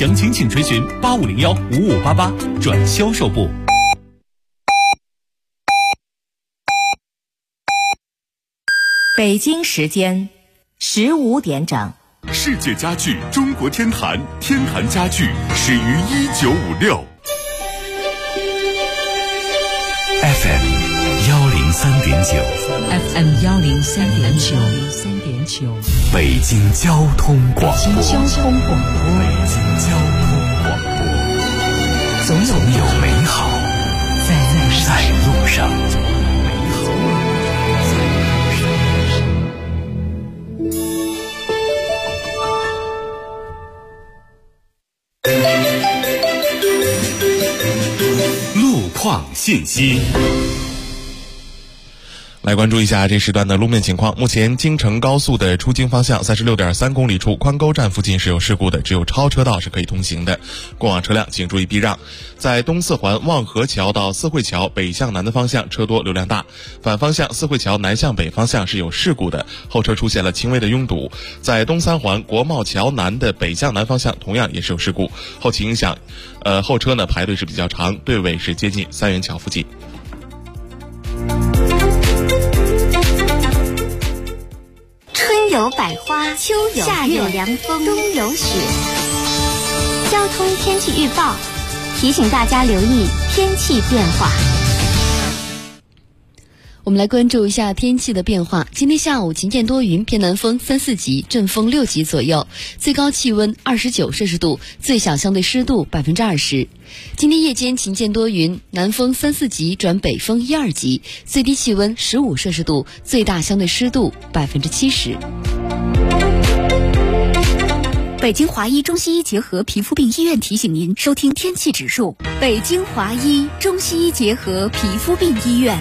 详情请垂询8501-5588转销售部。 北京时间15点整。 世界家具中国天坛，天坛家具始于1956。FM 103.9， 北京交通广播，总有美好在路上。路况信息。 来关注一下这时段的路面情况。目前京承高速的出京方向36.3公里处宽沟站附近是有事故的，只有超车道是可以通行的，过往车辆请注意避让。在东四环望河桥到四惠桥北向南的方向车多流量大，反方向四惠桥南向北方向是有事故的，后车出现了轻微的拥堵。在东三环国贸桥南的北向南方向同样也是有事故，后期影响后车呢排队是比较长，队尾是接近三元桥附近。 春有百花，秋有夏有凉风，冬有雪。交通天气预报提醒大家留意天气变化。 我们来关注一下天气的变化。今天下午晴间多云，偏南风3、4级，阵风6级左右，最高气温29摄氏度，最小相对湿度20%。今天夜间晴间多云，南风3、4级转北风1、2级，最低气温15摄氏度，最大相对湿度70%。 北京华医中西医结合皮肤病医院提醒您收听天气指数。北京华医中西医结合皮肤病医院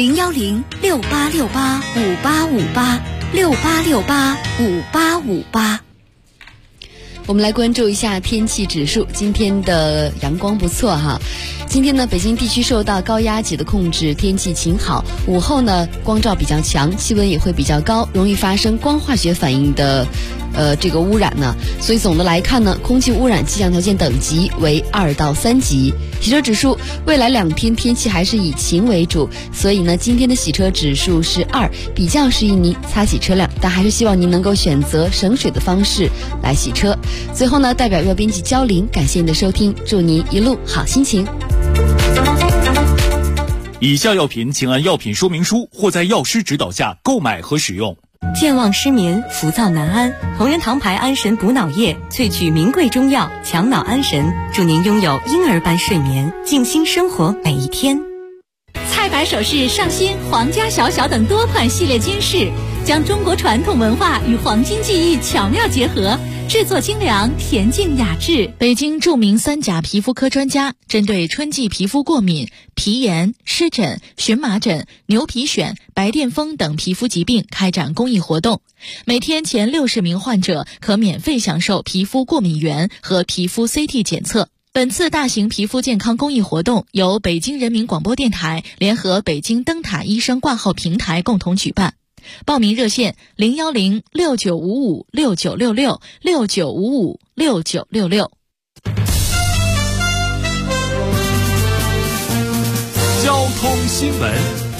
，010-6868-5858，6868-5858。 我们来关注一下天气指数。今天的阳光不错哈。今天呢，北京地区受到高压脊的控制，天气晴好，午后呢光照比较强，气温也会比较高，容易发生光化学反应的这个污染呢。所以总的来看呢，空气污染气象条件等级为2到3级。洗车指数，未来2天天气还是以晴为主，所以呢，今天的洗车指数是2，比较适宜您擦洗车辆，但还是希望您能够选择省水的方式来洗车。最后呢，代表热编辑焦玲，感谢您的收听，祝您一路好心情。 以下药品请按药品说明书或在药师指导下购买和使用。 健忘失眠、浮躁难安，同仁堂牌安神补脑液萃取名贵中药，强脑安神，祝您拥有婴儿般睡眠，静心生活每一天。 菜百首饰上新皇家小小等多款系列金饰，将中国传统文化与黄金技艺巧妙结合，制作精良、恬静雅致。 北京著名3甲皮肤科专家针对春季皮肤过敏、皮炎、湿疹、荨麻疹、牛皮癣、白癜风等皮肤疾病开展公益活动，每天前60名患者可免费享受皮肤过敏原和皮肤 CT 检测。本次大型皮肤健康公益活动由北京人民广播电台联合北京灯塔医生挂号平台共同举办。报名热线010-6955-6966，6955-6966。 交通新闻。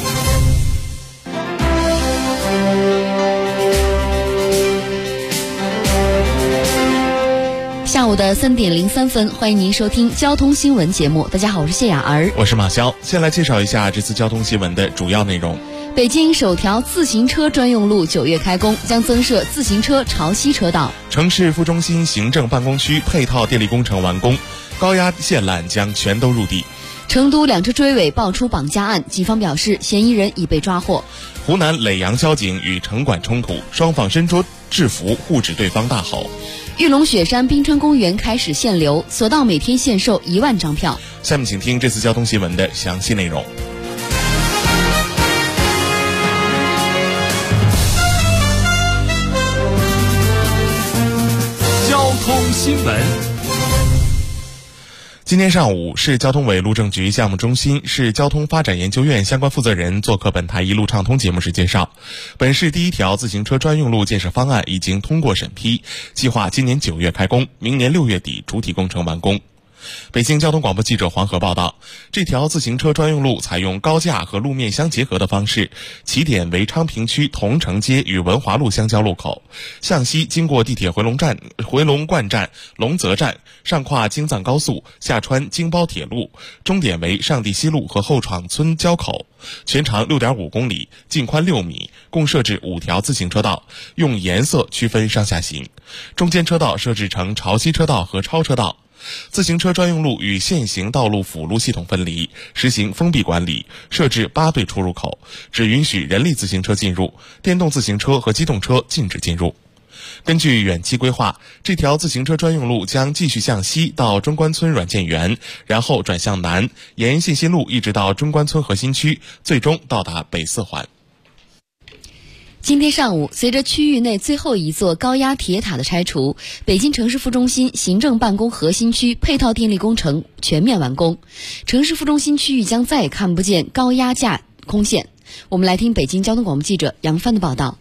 下午的3点03分，欢迎您收听交通新闻节目。大家好，我是谢雅儿， 我是马潇。先来介绍一下这次交通新闻的主要内容。 北京首条自行车专用路9月开工，将增设自行车潮汐车道。 城市副中心行政办公区配套电力工程完工，高压线缆将全都入地。 成都2车追尾爆出绑架案，警方表示嫌疑人已被抓获。 湖南耒阳交警与城管冲突，双方身着制服互指对方大吼。 玉龙雪山冰川公园开始限流，索道每天限售1万张票。 下面请听这次交通新闻的详细内容。 交通新闻。 今天上午，市交通委路政局项目中心市交通发展研究院相关负责人做客本台一路畅通节目时介绍，本市第一条自行车专用路建设方案已经通过审批，计划今年9月开工，明年6月底主体工程完工。北京交通广播记者黄河报道，这条自行车专用路采用高架和路面相结合的方式，起点为昌平区桐城街与文华路相交路口，向西经过地铁回龙观站、龙泽站，上跨京藏高速，下穿京包铁路，终点为上地西路和后厂村交口，全长6.5公里，净宽6米，共设置5条自行车道，用颜色区分上下行，中间车道设置成潮汐车道和超车道。自行车专用路与现行道路辅路系统分离，实行封闭管理，设置8对出入口，只允许人力自行车进入，电动自行车和机动车禁止进入。根据远期规划，这条自行车专用路将继续向西到中关村软件园，然后转向南，沿信息路一直到中关村核心区，最终到达北4环。 今天上午，随着区域内最后一座高压铁塔的拆除，北京城市副中心行政办公核心区配套电力工程全面完工，城市副中心区域将再也看不见高压架空线。我们来听北京交通广播记者杨帆的报道。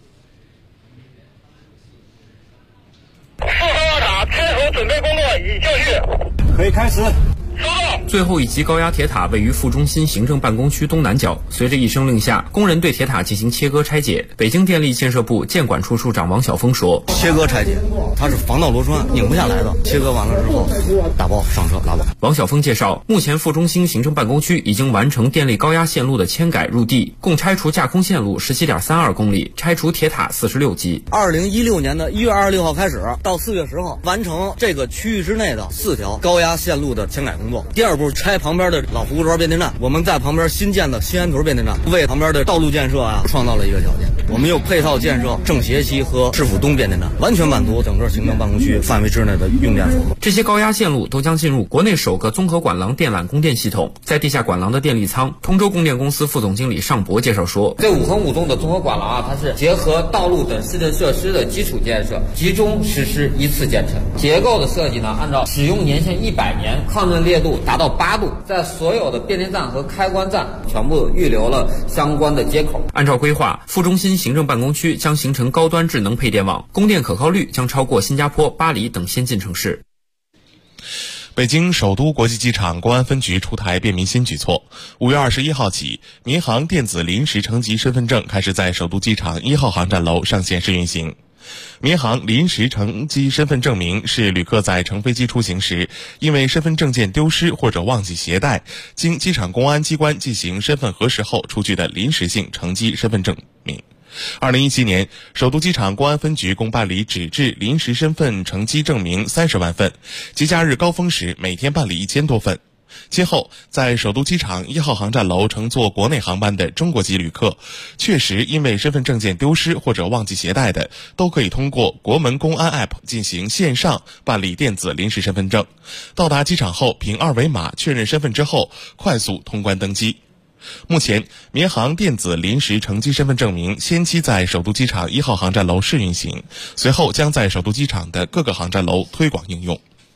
副高压塔拆除准备工作已就绪， 可以开始。 最后一级高压铁塔位于副中心行政办公区东南角，随着一声令下，工人对铁塔进行切割拆解。北京电力建设部建管处处长王晓峰说：“ 切割拆解，它是防盗螺栓，拧不下来的。切割完了之后，打包上车拉走。” 王晓峰介绍，目前副中心行政办公区已经完成电力高压线路的迁改入地，共拆除架空线路17.32公里，拆除铁塔46级。 2016年的1月26号开始，到4月10号完成这个区域之内的4条高压线路的迁改工作。第二步，拆旁边的老湖庄变电站，我们在旁边新建的新安屯变电站，为旁边的道路建设创造了一个条件。我们又配套建设正协西和市府东变电站，完全满足整个行政办公区范围之内的用电服务。 这些高压线路都将进入国内首个综合管廊电缆供电系统。在地下管廊的电力舱，通州供电公司副总经理尚博介绍说， 这5横5纵的综合管廊它是结合道路等市政设施的基础建设，集中实施一次建成。结构的设计按照使用年限100年，抗震烈度达到8度，在所有的变电站和开关站全部预留了相关的接口。 按照规划，副中心行政办公区将形成高端智能配电网，供电可靠率将超过新加坡、巴黎等先进城市。 北京首都国际机场公安分局出台便民新举措，5月21号起，民航电子临时乘机身份证开始在首都机场1号航站楼上线试运行。民航临时乘机身份证明是旅客在乘飞机出行时，因为身份证件丢失或者忘记携带，经机场公安机关进行身份核实后出具的临时性乘机身份证明。2017年，首都机场公安分局共办理纸质临时身份乘机证明30万份，节假日高峰时每天办理1000多份。今后，在首都机场1号航站楼乘坐国内航班的中国籍旅客，确实因为身份证件丢失或者忘记携带的，都可以通过国门公安 App 进行线上办理电子临时身份证。到达机场后，凭2维码确认身份之后，快速通关登机。目前，民航电子临时乘机身份证明先期在首都机场1号航站楼试运行，随后将在首都机场的各个航站楼推广应用。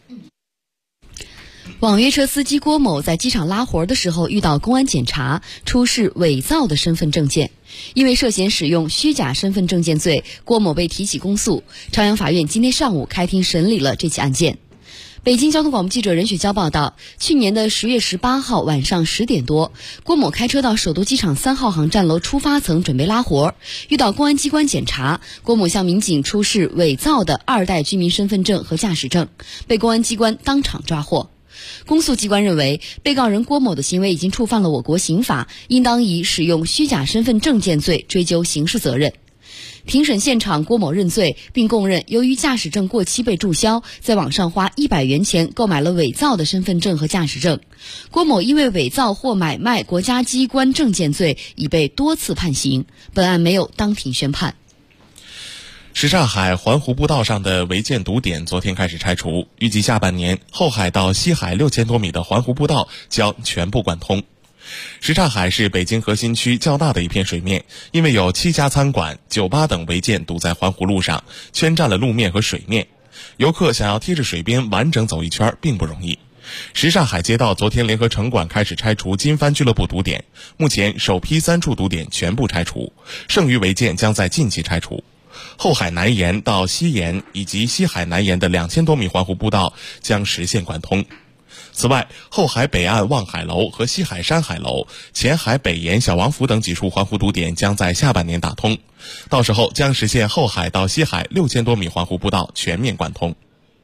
网约车司机郭某在机场拉活的时候遇到公安检查，出示伪造的身份证件，因为涉嫌使用虚假身份证件罪，郭某被提起公诉。朝阳法院今天上午开庭审理了这起案件。北京交通广播记者任雪娇报道，去年的10月18号晚上10点多，郭某开车到首都机场3号航站楼出发层准备拉活，遇到公安机关检查，郭某向民警出示伪造的2代居民身份证和驾驶证，被公安机关当场抓获。公诉机关认为，被告人郭某的行为已经触犯了我国刑法，应当以使用虚假身份证件罪追究刑事责任。庭审现场，郭某认罪，并供认由于驾驶证过期被注销，在网上花100元钱购买了伪造的身份证和驾驶证。郭某因为伪造或买卖国家机关证件罪，已被多次判刑。本案没有当庭宣判。 什刹海环湖步道上的违建堵点昨天开始拆除，预计下半年后海到西海6000多米的环湖步道将全部贯通。什刹海是北京核心区较大的一片水面，因为有7家餐馆、酒吧等违建堵在环湖路上，圈占了路面和水面。游客想要贴着水边完整走一圈并不容易。 什刹海街道昨天联合城管开始拆除金帆俱乐部堵点，目前首批3处堵点全部拆除，剩余违建将在近期拆除。后海南沿到西沿以及西海南沿的2000多米环湖步道将实现贯通。此外，后海北岸望海楼和西海山海楼、前海北沿小王府等几处环湖堵点将在下半年打通，到时候将实现后海到西海6000多米环湖步道全面贯通。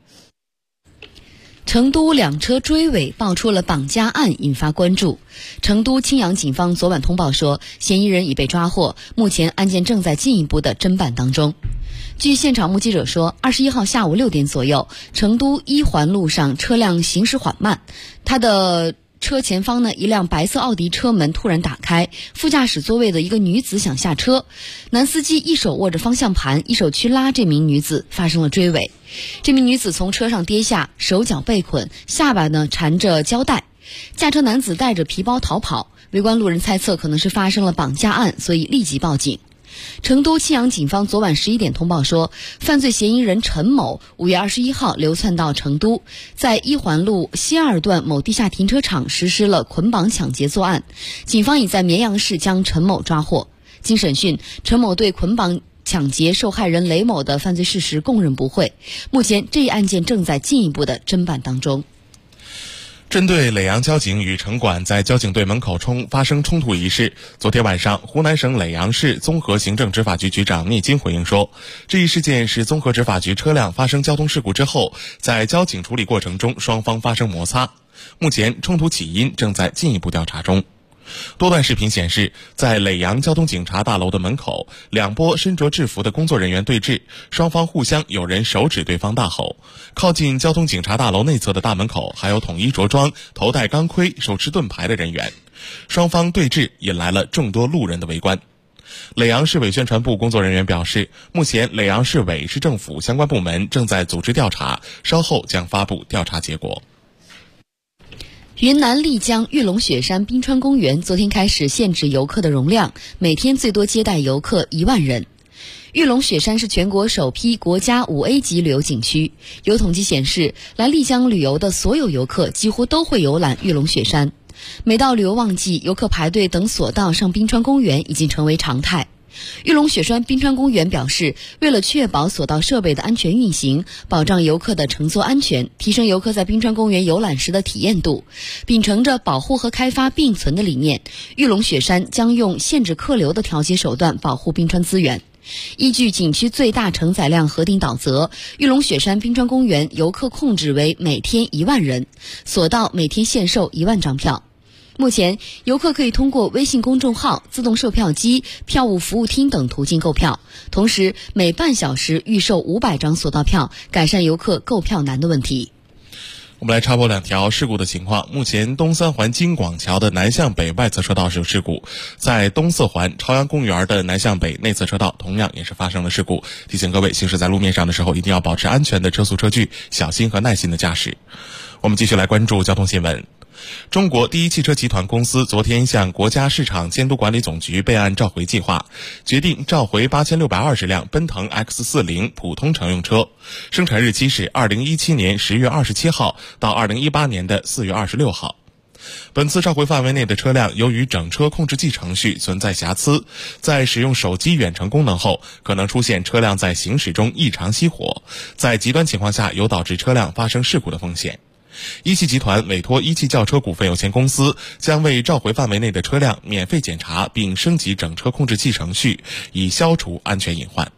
成都2车追尾爆出了绑架案，引发关注。成都青阳警方昨晚通报说，嫌疑人已被抓获，目前案件正在进一步的侦办当中。据现场目击者说，21号下午6点左右，成都一环路上车辆行驶缓慢，他的车前方呢，一辆白色奥迪车门突然打开，副驾驶座位的一个女子想下车，男司机一手握着方向盘，一手去拉这名女子，发生了追尾。这名女子从车上跌下，手脚被捆，下巴呢缠着胶带，驾车男子带着皮包逃跑。围观路人猜测可能是发生了绑架案，所以立即报警。成都青阳警方昨晚11点通报说，犯罪嫌疑人陈某5月21号流窜到成都，在一环路西2段某地下停车场实施了捆绑抢劫作案。警方已在绵阳市将陈某抓获。经审讯，陈某对捆绑抢劫受害人雷某的犯罪事实供认不讳。目前这一案件正在进一步的侦办当中。 针对耒阳交警与城管在交警队门口发生冲突一事，昨天晚上，湖南省耒阳市综合行政执法局局长聂金回应说，这一事件是综合执法局车辆发生交通事故之后，在交警处理过程中双方发生摩擦，目前冲突起因正在进一步调查中。多段视频显示，在耒阳交通警察大楼的门口，两波身着制服的工作人员对峙，双方互相有人手指对方大吼。靠近交通警察大楼内侧的大门口还有统一着装、头戴钢盔、手持盾牌的人员，双方对峙引来了众多路人的围观。耒阳市委宣传部工作人员表示，目前耒阳市委市政府相关部门正在组织调查，稍后将发布调查结果。 云南丽江玉龙雪山冰川公园昨天开始限制游客的容量，每天最多接待游客1万人。玉龙雪山是全国首批国家5A 级旅游景区，有统计显示，来丽江旅游的所有游客几乎都会游览玉龙雪山。每到旅游旺季，游客排队等索道上冰川公园已经成为常态。玉龙雪山冰川公园表示，为了确保索道设备的安全运行，保障游客的乘坐安全，提升游客在冰川公园游览时的体验度，秉承着保护和开发并存的理念，玉龙雪山将用限制客流的调节手段保护冰川资源。依据景区最大承载量核定导则，玉龙雪山冰川公园游客控制为每天1万人，索道每天限售1万张票。目前，游客可以通过微信公众号、自动售票机、票务服务厅等途径购票，同时每半小时预售500张索道票，改善游客购票难的问题。 我们来插播2条事故的情况。目前东三环京广桥的南向北外侧车道是有事故，在东四环朝阳公园的南向北内侧车道同样也是发生了事故。提醒各位行驶在路面上的时候，一定要保持安全的车速车距，小心和耐心的驾驶。我们继续来关注交通新闻。中国第一汽车集团公司昨天向国家市场监督管理总局备案召回计划，决定召回8620辆奔腾 X40 普通乘用车，生产日期是2017年10月27号到2018年的4月26号。本次召回范围内的车辆由于整车控制器程序存在瑕疵，在使用手机远程功能后，可能出现车辆在行驶中异常熄火，在极端情况下有导致车辆发生事故的风险。一汽集团委托一汽轿车股份有限公司将为召回范围内的车辆免费检查并升级整车控制器程序，以消除安全隐患。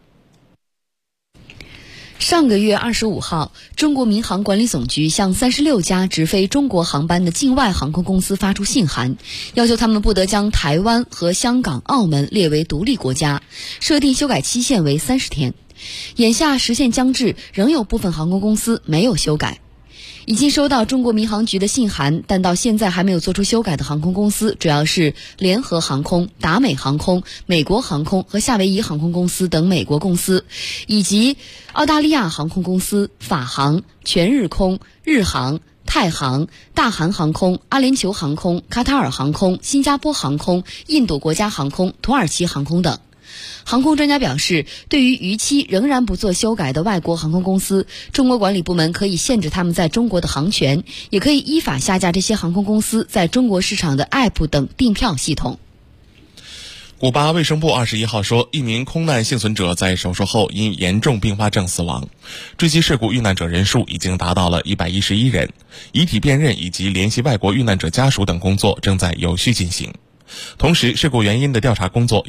上个月25号，中国民航管理总局向36家直飞中国航班的境外航空公司发出信函，要求他们不得将台湾和香港、澳门列为独立国家，设定修改期限为30天。眼下时限将至，仍有部分航空公司没有修改。已经收到中国民航局的信函，但到现在还没有做出修改的航空公司主要是联合航空、达美航空、美国航空和夏威夷航空公司等美国公司，以及澳大利亚航空公司、法航、全日空、日航、太航、大韩航空、阿联酋航空、卡塔尔航空、新加坡航空、印度国家航空、土耳其航空等。 航空专家表示，对于逾期仍然不做修改的外国航空公司，中国管理部门可以限制他们在中国的航权，也可以依法下架这些航空公司在中国市场的 App 等订票系统。 古巴卫生部21号说，一名空难幸存者在手术后因严重并发症死亡，坠机事故遇难者人数已经达到了111人，遗体辨认以及联系外国遇难者家属等工作正在有序进行。同时，事故原因的调查工作